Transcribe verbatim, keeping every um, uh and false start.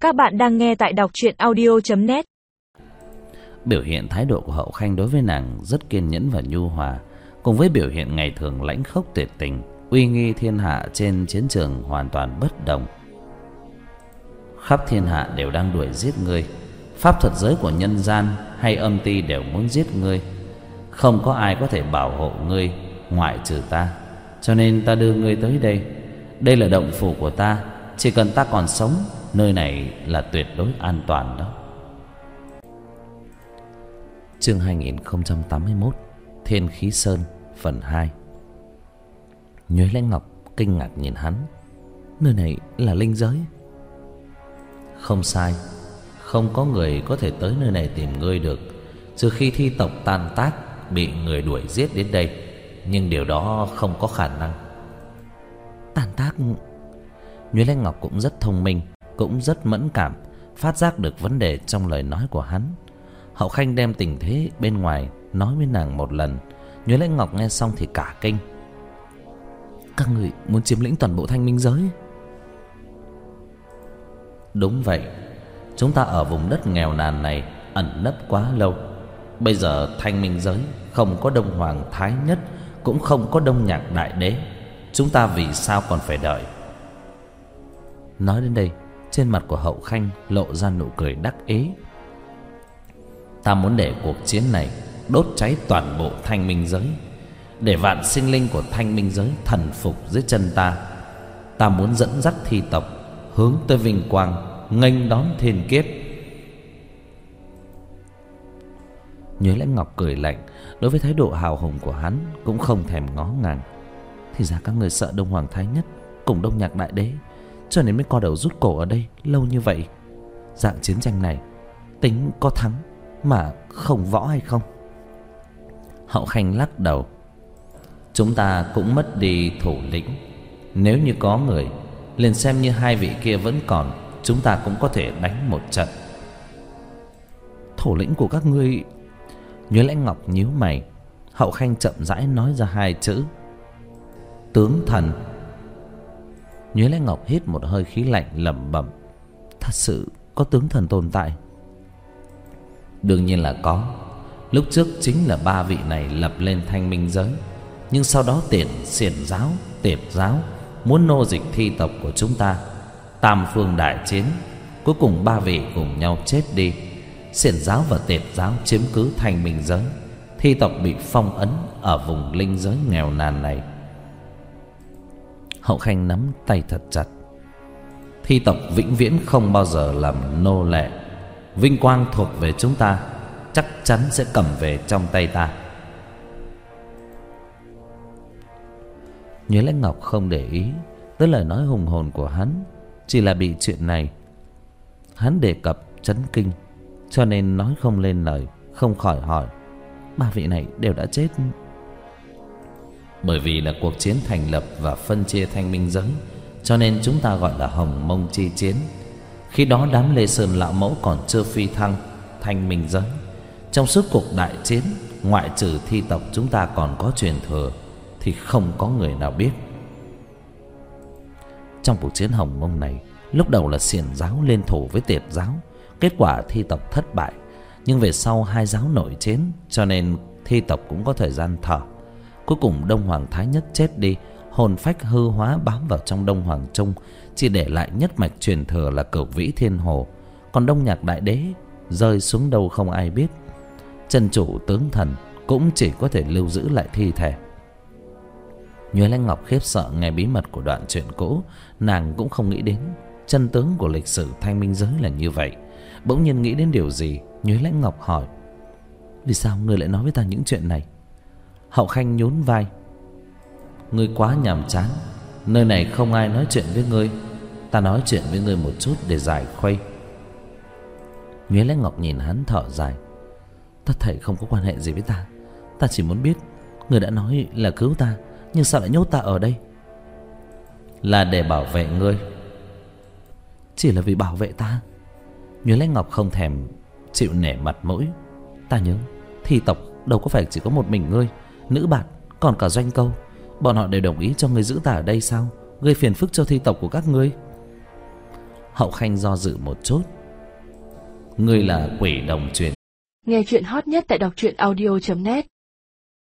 Các bạn đang nghe tại đọc truyện audio chấm net. Biểu hiện thái độ của Hậu Khanh đối với nàng rất kiên nhẫn và nhu hòa, cùng với biểu hiện ngày thường lãnh khốc tuyệt tình, uy nghi thiên hạ trên chiến trường hoàn toàn bất đồng. Khắp thiên hạ đều đang đuổi giết ngươi, pháp thuật giới của nhân gian hay âm ty đều muốn giết ngươi. Không có ai có thể bảo hộ ngươi ngoại trừ ta, cho nên ta đưa ngươi tới đây. Đây là động phủ của ta, chỉ cần ta còn sống, nơi này là tuyệt đối an toàn đó. Chương hai nghìn không trăm tám mươi mốt, Thiên Khí Sơn phần hai. Nhuế Lãnh Ngọc kinh ngạc nhìn hắn. Nơi này là linh giới? Không sai, không có người có thể tới nơi này tìm ngươi được, trừ khi thi tộc tan tác, bị người đuổi giết đến đây. Nhưng điều đó không có khả năng. Tan tác? Nhuế Lãnh Ngọc cũng rất thông minh, cũng rất mẫn cảm, phát giác được vấn đề trong lời nói của hắn. Hậu Khanh đem tình thế bên ngoài nói với nàng một lần. Nhuế Lãnh Ngọc nghe xong thì cả kinh. Các người muốn chiếm lĩnh toàn bộ Thanh Minh giới? Đúng vậy, chúng ta ở vùng đất nghèo nàn này ẩn nấp quá lâu. Bây giờ Thanh Minh giới không có Đông Hoàng Thái Nhất, cũng không có Đông Nhạc Đại Đế, chúng ta vì sao còn phải đợi? Nói đến đây, trên mặt của Hậu Khanh lộ ra nụ cười đắc ý. Ta muốn để cuộc chiến này đốt cháy toàn bộ Thanh Minh giới, để vạn sinh linh của Thanh Minh giới thần phục dưới chân ta. Ta muốn dẫn dắt thi tộc hướng tới vinh quang, nghênh đón thiên kiếp. Nhuế Lãnh Ngọc cười lạnh, đối với thái độ hào hùng của hắn cũng không thèm ngó ngàng. Thì ra các người sợ Đông Hoàng Thái Nhất cùng Đông Nhạc Đại Đế, cho nên mới co đầu rút cổ ở đây lâu như vậy. Dạng chiến tranh này tính có thắng mà không võ hay không? Hậu Khanh lắc đầu. Chúng ta cũng mất đi thủ lĩnh. Nếu như có người, liền xem như hai vị kia vẫn còn, chúng ta cũng có thể đánh một trận. Thủ lĩnh của các ngươi? Nhuế Lãnh Ngọc nhíu mày. Hậu Khanh chậm rãi nói ra hai chữ: tướng thần. Nhuế Lãnh Ngọc hít một hơi khí lạnh, lẩm bẩm. Thật sự có tướng thần tồn tại? Đương nhiên là có. Lúc trước chính là ba vị này lập lên Thanh Minh giới, nhưng sau đó tiện xiển giáo, tiệp giáo muốn nô dịch thi tộc của chúng ta. Tam phương đại chiến, cuối cùng ba vị cùng nhau chết đi. Xiển giáo và tiệp giáo chiếm cứ Thanh Minh giới, thi tộc bị phong ấn ở vùng linh giới nghèo nàn này. Hậu Khanh nắm tay thật chặt. Thi tộc vĩnh viễn không bao giờ làm nô lệ. Vinh quang thuộc về chúng ta, chắc chắn sẽ cầm về trong tay ta. Nhuế Lãnh Ngọc không để ý tới lời nói hùng hồn của hắn, chỉ là bị chuyện này hắn đề cập chấn kinh, cho nên nói không lên lời, không khỏi hỏi. Ba vị này đều đã chết? Bởi vì là cuộc chiến thành lập và phân chia Thanh Minh giới, cho nên chúng ta gọi là Hồng Mông chi chiến. Khi đó đám Lê Sơn lão mẫu còn chưa phi thăng Thanh Minh giới. Trong suốt cuộc đại chiến, ngoại trừ thi tộc chúng ta còn có truyền thừa, thì không có người nào biết. Trong cuộc chiến Hồng Mông này, lúc đầu là xiển giáo liên thủ với tiệp giáo, kết quả thi tộc thất bại. Nhưng về sau hai giáo nội chiến, cho nên thi tộc cũng có thời gian thở. Cuối cùng Đông Hoàng Thái Nhất chết đi, hồn phách hư hóa bám vào trong Đông Hoàng Trung, chỉ để lại nhất mạch truyền thừa là Cửu Vĩ Thiên Hồ. Còn Đông Nhạc Đại Đế rơi xuống đâu không ai biết. Chân chủ tướng thần cũng chỉ có thể lưu giữ lại thi thể. Nhuế Lãnh Ngọc khiếp sợ nghe bí mật của đoạn truyện cũ. Nàng cũng không nghĩ đến chân tướng của lịch sử Thanh Minh giới là như vậy. Bỗng nhiên nghĩ đến điều gì, Nhuế Lãnh Ngọc hỏi: vì sao ngươi lại nói với ta những chuyện này? Hậu Khanh nhún vai. Ngươi quá nhàm chán, nơi này không ai nói chuyện với ngươi, ta nói chuyện với ngươi một chút để giải khuây. Nhuế Lãnh Ngọc nhìn hắn thở dài. Ta thấy không có quan hệ gì với ta, ta chỉ muốn biết ngươi đã nói là cứu ta, nhưng sao lại nhốt ta ở đây? Là để bảo vệ ngươi. Chỉ là vì bảo vệ ta? Nhuế Lãnh Ngọc không thèm chịu nể mặt mũi. Ta nhớ thi tộc đâu có phải chỉ có một mình ngươi, nữ bạt còn cả Doanh Câu, bọn họ đều đồng ý cho ngươi giữ ta ở đây sao? Gây phiền phức cho thi tộc của các ngươi. Hậu Khanh do dự một chút. Ngươi là quỷ đồng truyền. Nghe chuyện hot nhất tại đọc truyện audio chấm net.